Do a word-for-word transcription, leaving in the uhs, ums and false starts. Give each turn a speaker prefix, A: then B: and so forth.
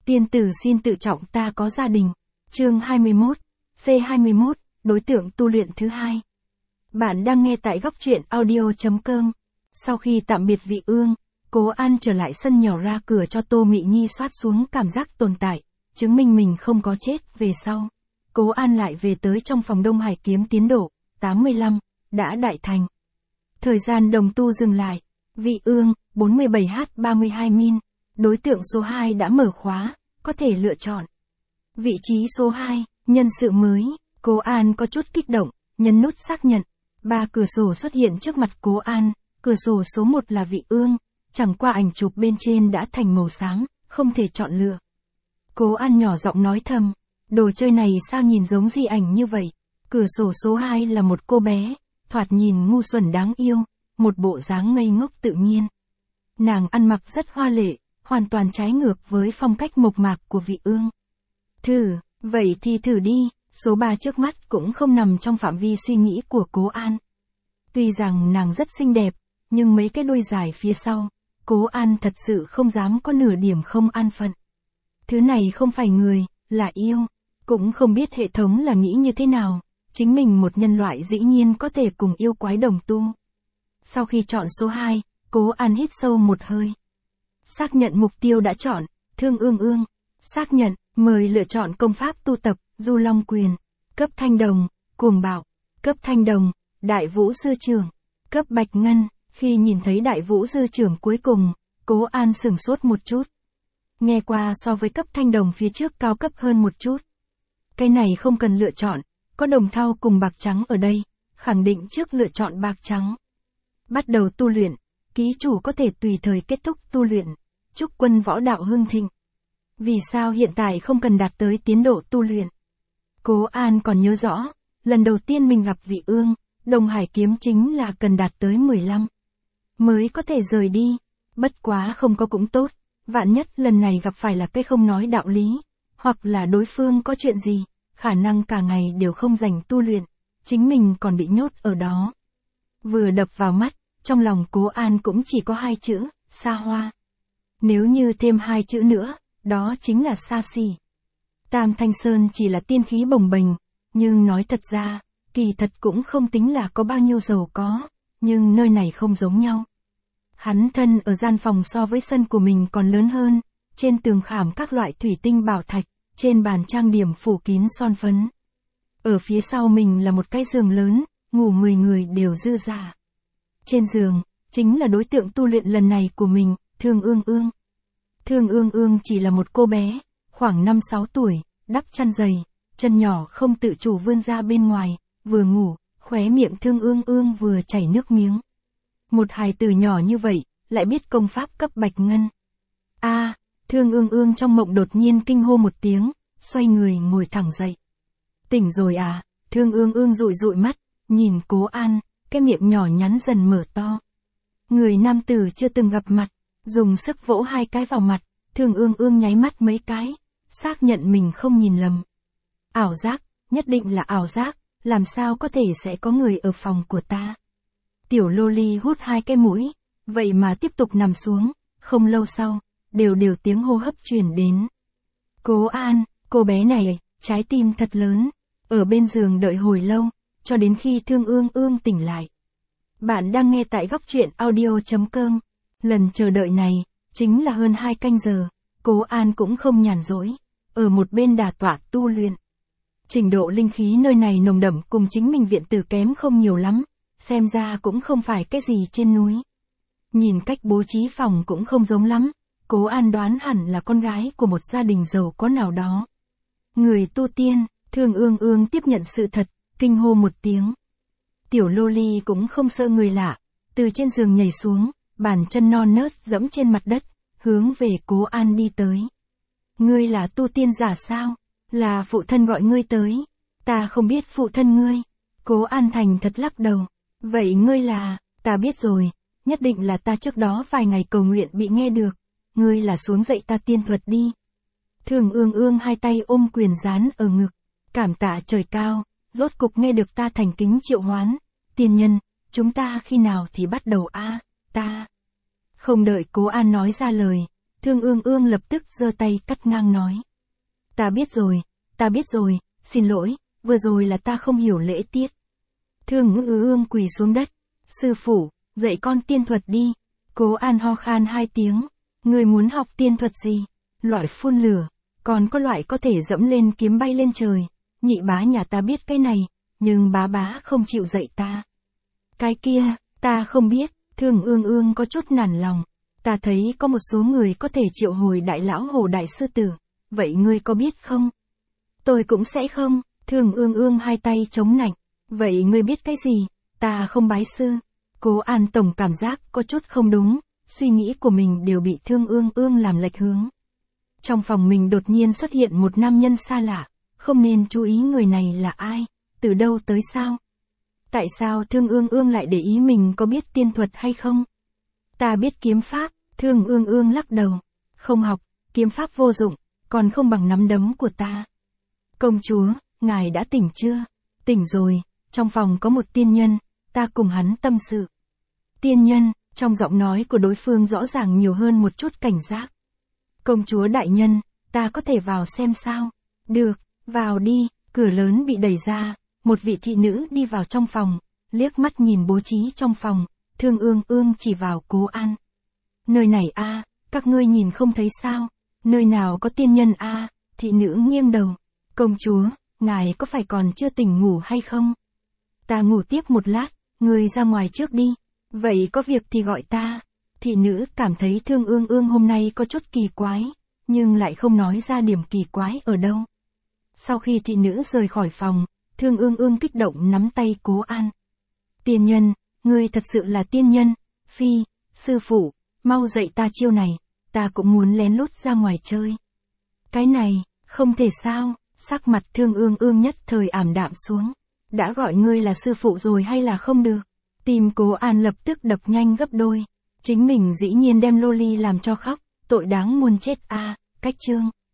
A: Tiên tử xin tự trọng, ta có gia đình. Chương hai mươi mốt, C hai mươi mốt, đối tượng tu luyện thứ hai. Bạn đang nghe tại góc truyện audio chấm com. Sau khi tạm biệt Vị Ương, Cố An trở lại sân nhỏ ra cửa cho Tô Mị Nhi soát xuống cảm giác tồn tại, chứng minh mình không có chết. Về sau, Cố An lại về tới trong phòng Đông Hải kiếm tiến độ tám mươi lăm, đã đại thành. Thời gian đồng tu dừng lại. Vị Ương, bốn mươi bảy H ba mươi hai min, đối tượng số hai đã mở khóa, có thể lựa chọn. Vị trí số hai, nhân sự mới. Cố An có chút kích động, nhấn nút xác nhận. Ba cửa sổ xuất hiện trước mặt Cố An, cửa sổ số một là Vị Ương, chẳng qua ảnh chụp bên trên đã thành màu sáng, không thể chọn lựa. Cố An nhỏ giọng nói thầm, đồ chơi này sao nhìn giống di ảnh như vậy. Cửa sổ số hai là một cô bé, thoạt nhìn ngu xuẩn đáng yêu, một bộ dáng ngây ngốc tự nhiên. Nàng ăn mặc rất hoa lệ, hoàn toàn trái ngược với phong cách mộc mạc của Vị Ương. Thử, vậy thì thử đi. Số ba trước mắt cũng không nằm trong phạm vi suy nghĩ của Cố An. Tuy rằng nàng rất xinh đẹp, nhưng mấy cái đuôi dài phía sau, Cố An thật sự không dám có nửa điểm không an phận. Thứ này không phải người, là yêu. Cũng không biết hệ thống là nghĩ như thế nào, chính mình một nhân loại dĩ nhiên có thể cùng yêu quái đồng tu. Sau khi chọn số hai, Cố An hít sâu một hơi. Xác nhận mục tiêu đã chọn, Thương Ương Ương. Xác nhận, mời lựa chọn công pháp tu tập, Du Long Quyền. Cấp Thanh Đồng, Cuồng Bạo. Cấp Thanh Đồng, Đại Vũ Sư Trưởng. Cấp Bạch Ngân. Khi nhìn thấy Đại Vũ Sư Trưởng cuối cùng, Cố An sửng sốt một chút. Nghe qua so với cấp Thanh Đồng phía trước cao cấp hơn một chút. Cái này không cần lựa chọn, có đồng thau cùng bạc trắng ở đây, khẳng định trước lựa chọn bạc trắng. Bắt đầu tu luyện, ký chủ có thể tùy thời kết thúc tu luyện, chúc quân võ đạo hưng thịnh. Vì sao hiện tại không cần đạt tới tiến độ tu luyện? Cố An còn nhớ rõ, lần đầu tiên mình gặp Vị Ương, Đông Hải kiếm chính là cần đạt tới mười lăm. Mới có thể rời đi, bất quá không có cũng tốt, vạn nhất lần này gặp phải là cái không nói đạo lý, hoặc là đối phương có chuyện gì, khả năng cả ngày đều không dành tu luyện, chính mình còn bị nhốt ở đó. Vừa đập vào mắt, trong lòng Cố An cũng chỉ có hai chữ, xa hoa. Nếu như thêm hai chữ nữa, đó chính là xa xỉ. Tam Thanh Sơn chỉ là tiên khí bồng bềnh, nhưng nói thật ra, kỳ thật cũng không tính là có bao nhiêu giàu có, nhưng nơi này không giống nhau. Hắn thân ở gian phòng so với sân của mình còn lớn hơn, trên tường khảm các loại thủy tinh bảo thạch, trên bàn trang điểm phủ kín son phấn. Ở phía sau mình là một cái giường lớn, ngủ mười người đều dư dả. Trên giường, chính là đối tượng tu luyện lần này của mình, Thương Ương Ương. Thương Ương Ương chỉ là một cô bé, khoảng năm sáu tuổi, đắp chăn dày, chân nhỏ không tự chủ vươn ra bên ngoài, vừa ngủ, khóe miệng Thương Ương Ương vừa chảy nước miếng. Một hài tử nhỏ như vậy, lại biết công pháp cấp Bạch Ngân. A, à, Thương Ương Ương trong mộng đột nhiên kinh hô một tiếng, xoay người ngồi thẳng dậy. Tỉnh rồi à? Thương Ương Ương dụi dụi mắt, nhìn Cố An, cái miệng nhỏ nhắn dần mở to. Người nam tử chưa từng gặp mặt, dùng sức vỗ hai cái vào mặt, Thương Ương Ương nháy mắt mấy cái, xác nhận mình không nhìn lầm. Ảo giác, nhất định là ảo giác, làm sao có thể sẽ có người ở phòng của ta. Tiểu loli hút hai cái mũi, vậy mà tiếp tục nằm xuống, không lâu sau, đều đều tiếng hô hấp truyền đến. Cố An, cô bé này, trái tim thật lớn, ở bên giường đợi hồi lâu, cho đến khi Thương Ương Ương tỉnh lại. Bạn đang nghe tại góc truyện audio chấm com. Lần chờ đợi này, chính là hơn hai canh giờ, Cố An cũng không nhàn rỗi, ở một bên đả tọa tu luyện. Trình độ linh khí nơi này nồng đậm cùng chính mình viện tử kém không nhiều lắm, xem ra cũng không phải cái gì trên núi. Nhìn cách bố trí phòng cũng không giống lắm, Cố An đoán hẳn là con gái của một gia đình giàu có nào đó. Người tu tiên, Thương Ương Ương tiếp nhận sự thật, kinh hô một tiếng. Tiểu loli cũng không sợ người lạ, từ trên giường nhảy xuống, bàn chân non nớt dẫm trên mặt đất, hướng về Cố An đi tới. Ngươi là tu tiên giả sao? Là phụ thân gọi ngươi tới. Ta không biết phụ thân ngươi. Cố An thành thật lắc đầu. Vậy ngươi là, ta biết rồi, nhất định là ta trước đó vài ngày cầu nguyện bị nghe được. Ngươi là xuống dạy ta tiên thuật đi. Thương Ương Ương hai tay ôm quyền dán ở ngực. Cảm tạ trời cao, rốt cục nghe được ta thành kính triệu hoán. Tiên nhân, chúng ta khi nào thì bắt đầu a? Ta. Không đợi Cố An nói ra lời, Thương Ương Ương lập tức giơ tay cắt ngang nói. Ta biết rồi, ta biết rồi, xin lỗi, vừa rồi là ta không hiểu lễ tiết. Thương Ương Ương quỳ xuống đất. Sư phụ, dạy con tiên thuật đi. Cố An ho khan hai tiếng. Người muốn học tiên thuật gì? Loại phun lửa, còn có loại có thể dẫm lên kiếm bay lên trời. Nhị bá nhà ta biết cái này, nhưng bá bá không chịu dạy ta. Cái kia, ta không biết. Thương Ương Ương có chút nản lòng. Ta thấy có một số người có thể triệu hồi đại lão hồ đại sư tử. Vậy ngươi có biết không? Tôi cũng sẽ không. Thương Ương Ương hai tay chống nạnh. Vậy ngươi biết cái gì? Ta không bái sư. Cố An tổng cảm giác có chút không đúng. Suy nghĩ của mình đều bị Thương Ương Ương làm lệch hướng. Trong phòng mình đột nhiên xuất hiện một nam nhân xa lạ. Không nên chú ý người này là ai? Từ đâu tới sao? Tại sao Thương Ương Ương lại để ý mình có biết tiên thuật hay không? Ta biết kiếm pháp. Thương Ương Ương lắc đầu. Không học, kiếm pháp vô dụng, còn không bằng nắm đấm của ta. Công chúa, ngài đã tỉnh chưa? Tỉnh rồi, trong phòng có một tiên nhân, ta cùng hắn tâm sự. Tiên nhân, trong giọng nói của đối phương rõ ràng nhiều hơn một chút cảnh giác. Công chúa đại nhân, ta có thể vào xem sao? Được, vào đi. Cửa lớn bị đẩy ra, một vị thị nữ đi vào trong phòng, liếc mắt nhìn bố trí trong phòng, Thương Ương Ương chỉ vào Cố An. Nơi này a, à, các ngươi nhìn không thấy sao? Nơi nào có tiên nhân a? À? Thị nữ nghiêng đầu. Công chúa, ngài có phải còn chưa tỉnh ngủ hay không? Ta ngủ tiếp một lát, ngươi ra ngoài trước đi. Vậy có việc thì gọi ta. Thị nữ cảm thấy Thương Ương Ương hôm nay có chút kỳ quái, nhưng lại không nói ra điểm kỳ quái ở đâu. Sau khi thị nữ rời khỏi phòng, Thương Ương Ương kích động nắm tay Cố An. Tiên nhân, ngươi thật sự là tiên nhân. Phi, sư phụ, mau dạy ta chiêu này, ta cũng muốn lén lút ra ngoài chơi. Cái này, không thể sao? Sắc mặt Thương Ương Ương nhất thời ảm đạm xuống. Đã gọi ngươi là sư phụ rồi hay là không được? Tim Cố An lập tức đập nhanh gấp đôi. Chính mình dĩ nhiên đem Loli làm cho khóc, tội đáng muôn chết a. À, cách chương.